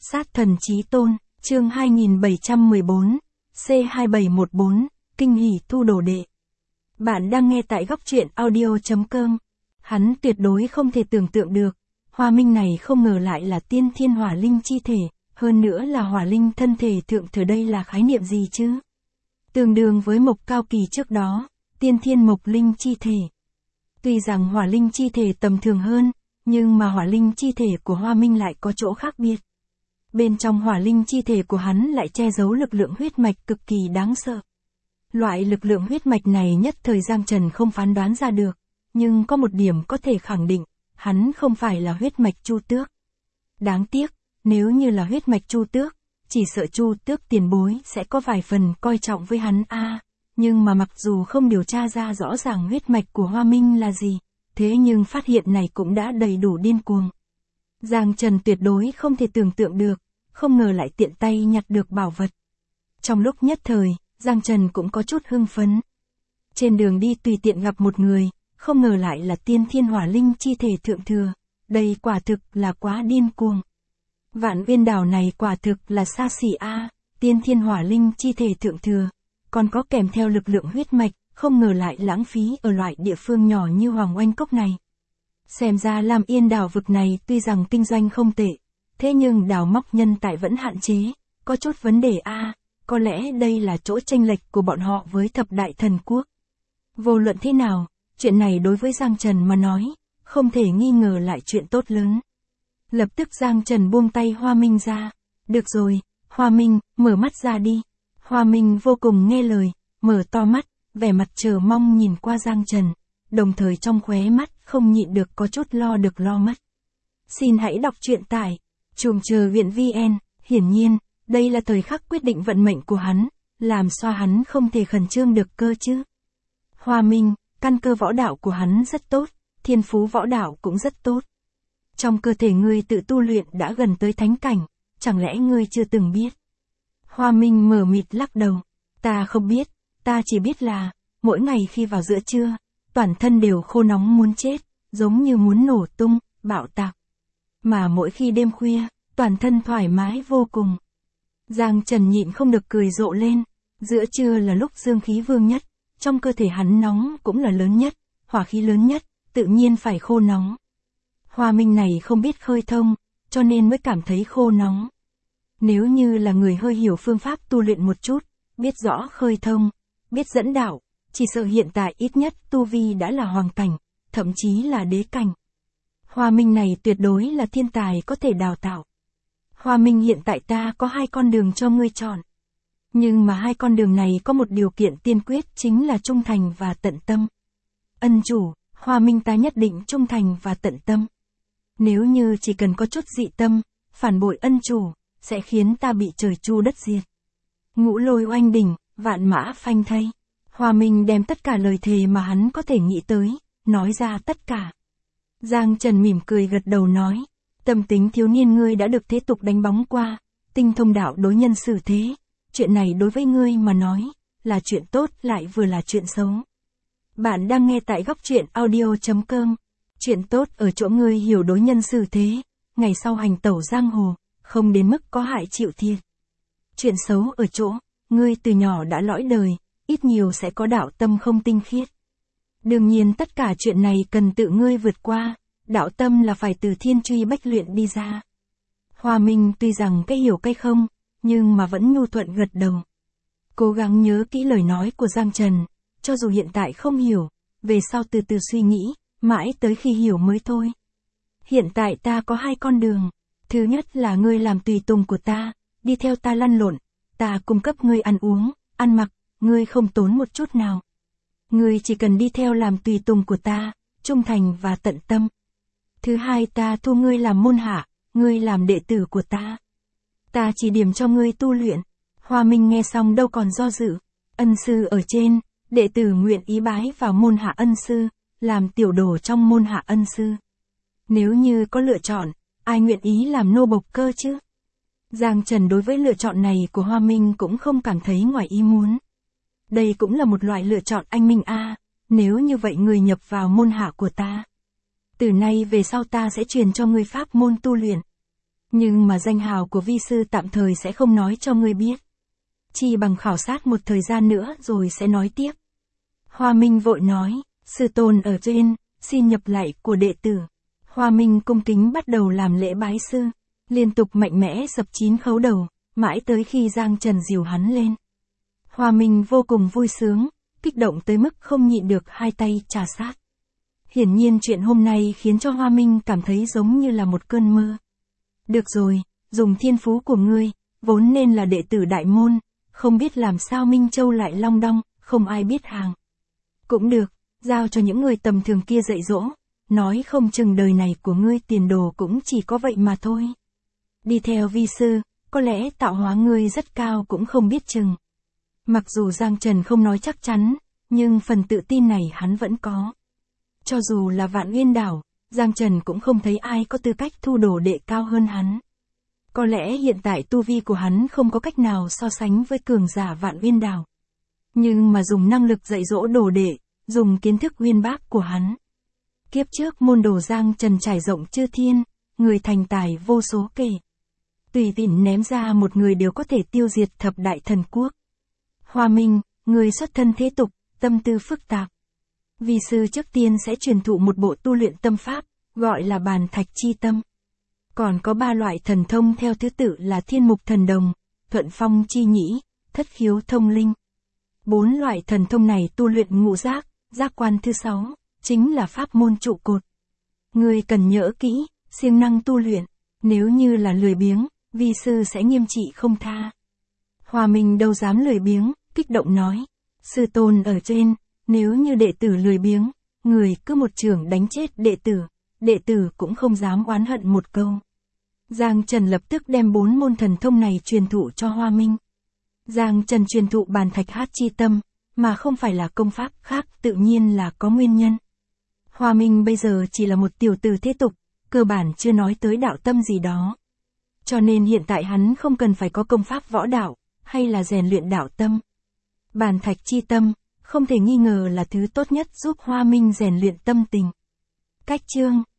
Sát thần chí tôn, chương 2714, C2714, kinh hỉ thu đồ đệ. Bạn đang nghe tại góc truyện audio.com. Hắn tuyệt đối không thể tưởng tượng được, Hoa Minh này không ngờ lại là tiên thiên hỏa linh chi thể, hơn nữa là hỏa linh thân thể thượng thừa, đây là khái niệm gì chứ? Tương đương với mộc cao kỳ trước đó, tiên thiên mộc linh chi thể. Tuy rằng hỏa linh chi thể tầm thường hơn, nhưng mà hỏa linh chi thể của Hoa Minh lại có chỗ khác biệt. Bên trong hỏa linh chi thể của hắn lại che giấu lực lượng huyết mạch cực kỳ đáng sợ. Loại lực lượng huyết mạch này nhất thời Giang Trần không phán đoán ra được, nhưng có một điểm có thể khẳng định, hắn không phải là huyết mạch Chu Tước. Đáng tiếc, nếu như là huyết mạch Chu Tước, chỉ sợ Chu Tước tiền bối sẽ có vài phần coi trọng với hắn nhưng mà mặc dù không điều tra ra rõ ràng huyết mạch của Hoa Minh là gì, thế nhưng phát hiện này cũng đã đầy đủ điên cuồng. Giang Trần tuyệt đối không thể tưởng tượng được, không ngờ lại tiện tay nhặt được bảo vật. Trong lúc nhất thời, Giang Trần cũng có chút hưng phấn. Trên đường đi tùy tiện gặp một người, không ngờ lại là tiên thiên hỏa linh chi thể thượng thừa, đây quả thực là quá điên cuồng. Vạn Uyên đảo này quả thực là xa xỉ tiên thiên hỏa linh chi thể thượng thừa, còn có kèm theo lực lượng huyết mạch, không ngờ lại lãng phí ở loại địa phương nhỏ như Hoàng Oanh Cốc này. Xem ra Lam Yên đảo vực này tuy rằng kinh doanh không tệ, thế nhưng đào móc nhân tài vẫn hạn chế, có chút vấn đề có lẽ đây là chỗ chênh lệch của bọn họ với thập đại thần quốc. Vô luận thế nào, chuyện này đối với Giang Trần mà nói, không thể nghi ngờ lại chuyện tốt lớn. Lập tức Giang Trần buông tay Hoa Minh ra. Được rồi, Hoa Minh, mở mắt ra đi. Hoa Minh vô cùng nghe lời, mở to mắt, vẻ mặt chờ mong nhìn qua Giang Trần, đồng thời trong khóe mắt không nhịn được có chút lo được lo mất. Xin hãy đọc truyện tại Trùm Chờ Viện VN, hiển nhiên, đây là thời khắc quyết định vận mệnh của hắn, làm sao hắn không thể khẩn trương được cơ chứ. Hoa Minh, căn cơ võ đạo của hắn rất tốt, thiên phú võ đạo cũng rất tốt. Trong cơ thể ngươi tự tu luyện đã gần tới thánh cảnh, chẳng lẽ ngươi chưa từng biết? Hoa Minh mờ mịt lắc đầu, ta không biết, ta chỉ biết là, mỗi ngày khi vào giữa trưa, toàn thân đều khô nóng muốn chết, giống như muốn nổ tung, bạo tạc. Mà mỗi khi đêm khuya, toàn thân thoải mái vô cùng. Giang Trần nhịn không được cười rộ lên, giữa trưa là lúc dương khí vương nhất, trong cơ thể hắn nóng cũng là lớn nhất, hỏa khí lớn nhất, tự nhiên phải khô nóng. Hoa Minh này không biết khơi thông, cho nên mới cảm thấy khô nóng. Nếu như là người hơi hiểu phương pháp tu luyện một chút, biết rõ khơi thông, biết dẫn đạo, chỉ sợ hiện tại ít nhất tu vi đã là hoàng cảnh, thậm chí là đế cảnh. Hoa Minh này tuyệt đối là thiên tài có thể đào tạo. Hoa Minh, hiện tại ta có 2 con đường cho ngươi chọn. Nhưng mà 2 con đường này có một điều kiện tiên quyết, chính là trung thành và tận tâm. Ân chủ, Hoa Minh ta nhất định trung thành và tận tâm. Nếu như chỉ cần có chút dị tâm, phản bội ân chủ, sẽ khiến ta bị trời chu đất diệt. Ngũ lôi oanh đỉnh, vạn mã phanh thây. Hoa Minh đem tất cả lời thề mà hắn có thể nghĩ tới, nói ra tất cả. Giang Trần mỉm cười gật đầu nói, tâm tính thiếu niên ngươi đã được thế tục đánh bóng qua, tinh thông đạo đối nhân xử thế, chuyện này đối với ngươi mà nói, là chuyện tốt lại vừa là chuyện xấu. Bạn đang nghe tại góc truyện audio.com, chuyện tốt ở chỗ ngươi hiểu đối nhân xử thế, ngày sau hành tẩu giang hồ, không đến mức có hại chịu thiệt. Chuyện xấu ở chỗ, ngươi từ nhỏ đã lõi đời, ít nhiều sẽ có đạo tâm không tinh khiết. Đương nhiên tất cả chuyện này cần tự ngươi vượt qua, đạo tâm là phải từ thiên truy bách luyện đi ra. Hoa Minh tuy rằng cái hiểu cái không, nhưng mà vẫn nhu thuận gật đầu. Cố gắng nhớ kỹ lời nói của Giang Trần, cho dù hiện tại không hiểu, về sau từ từ suy nghĩ, mãi tới khi hiểu mới thôi. Hiện tại ta có 2 con đường, thứ nhất là ngươi làm tùy tùng của ta, đi theo ta lăn lộn, ta cung cấp ngươi ăn uống, ăn mặc, ngươi không tốn một chút nào. Ngươi chỉ cần đi theo làm tùy tùng của ta, trung thành và tận tâm. Thứ hai, ta thu ngươi làm môn hạ, ngươi làm đệ tử của ta. Ta chỉ điểm cho ngươi tu luyện. Hoa Minh nghe xong đâu còn do dự, ân sư ở trên, đệ tử nguyện ý bái vào môn hạ ân sư, làm tiểu đồ trong môn hạ ân sư. Nếu như có lựa chọn, ai nguyện ý làm nô bộc cơ chứ? Giang Trần đối với lựa chọn này của Hoa Minh cũng không cảm thấy ngoài ý muốn. Đây cũng là một loại lựa chọn anh minh nếu như vậy người nhập vào môn hạ của ta. Từ nay về sau ta sẽ truyền cho ngươi pháp môn tu luyện. Nhưng mà danh hào của vi sư tạm thời sẽ không nói cho ngươi biết. Chi bằng khảo sát một thời gian nữa rồi sẽ nói tiếp. Hoa Minh vội nói, sư tôn ở trên, xin nhập lại của đệ tử. Hoa Minh cung kính bắt đầu làm lễ bái sư, liên tục mạnh mẽ sập 9 khấu đầu, mãi tới khi Giang Trần dìu hắn lên. Hoa Minh vô cùng vui sướng, kích động tới mức không nhịn được hai tay trà sát. Hiển nhiên chuyện hôm nay khiến cho Hoa Minh cảm thấy giống như là một cơn mơ. Được rồi, dùng thiên phú của ngươi, vốn nên là đệ tử đại môn, không biết làm sao Minh Châu lại long đong, không ai biết hàng. Cũng được, giao cho những người tầm thường kia dạy dỗ, nói không chừng đời này của ngươi tiền đồ cũng chỉ có vậy mà thôi. Đi theo vi sư, có lẽ tạo hóa ngươi rất cao cũng không biết chừng. Mặc dù Giang Trần không nói chắc chắn, nhưng phần tự tin này hắn vẫn có. Cho dù là Vạn Uyên Đảo, Giang Trần cũng không thấy ai có tư cách thu đồ đệ cao hơn hắn. Có lẽ hiện tại tu vi của hắn không có cách nào so sánh với cường giả Vạn Uyên Đảo. Nhưng mà dùng năng lực dạy dỗ đồ đệ, dùng kiến thức uyên bác của hắn. Kiếp trước môn đồ Giang Trần trải rộng chư thiên, người thành tài vô số kể. Tùy tiện ném ra một người đều có thể tiêu diệt thập đại thần quốc. Hoa Minh, người xuất thân thế tục, tâm tư phức tạp. Vi sư trước tiên sẽ truyền thụ một bộ tu luyện tâm pháp, gọi là bàn thạch chi tâm. Còn có 3 loại thần thông theo thứ tự là thiên mục thần đồng, thuận phong chi nhĩ, thất khiếu thông linh. 4 loại thần thông này tu luyện ngũ giác, giác quan thứ 6, chính là pháp môn trụ cột. Người cần nhớ kỹ, siêng năng tu luyện, nếu như là lười biếng, vi sư sẽ nghiêm trị không tha. Hoa Minh đâu dám lười biếng, kích động nói, sư tôn ở trên, nếu như đệ tử lười biếng, người cứ một chưởng đánh chết đệ tử cũng không dám oán hận một câu. Giang Trần lập tức đem 4 môn thần thông này truyền thụ cho Hoa Minh. Giang Trần truyền thụ bàn thạch hát chi tâm, mà không phải là công pháp khác tự nhiên là có nguyên nhân. Hoa Minh bây giờ chỉ là một tiểu tử thế tục, cơ bản chưa nói tới đạo tâm gì đó. Cho nên hiện tại hắn không cần phải có công pháp võ đạo, hay là rèn luyện đạo tâm. Bàn thạch chi tâm, không thể nghi ngờ là thứ tốt nhất giúp Hoa Minh rèn luyện tâm tình. Cách chương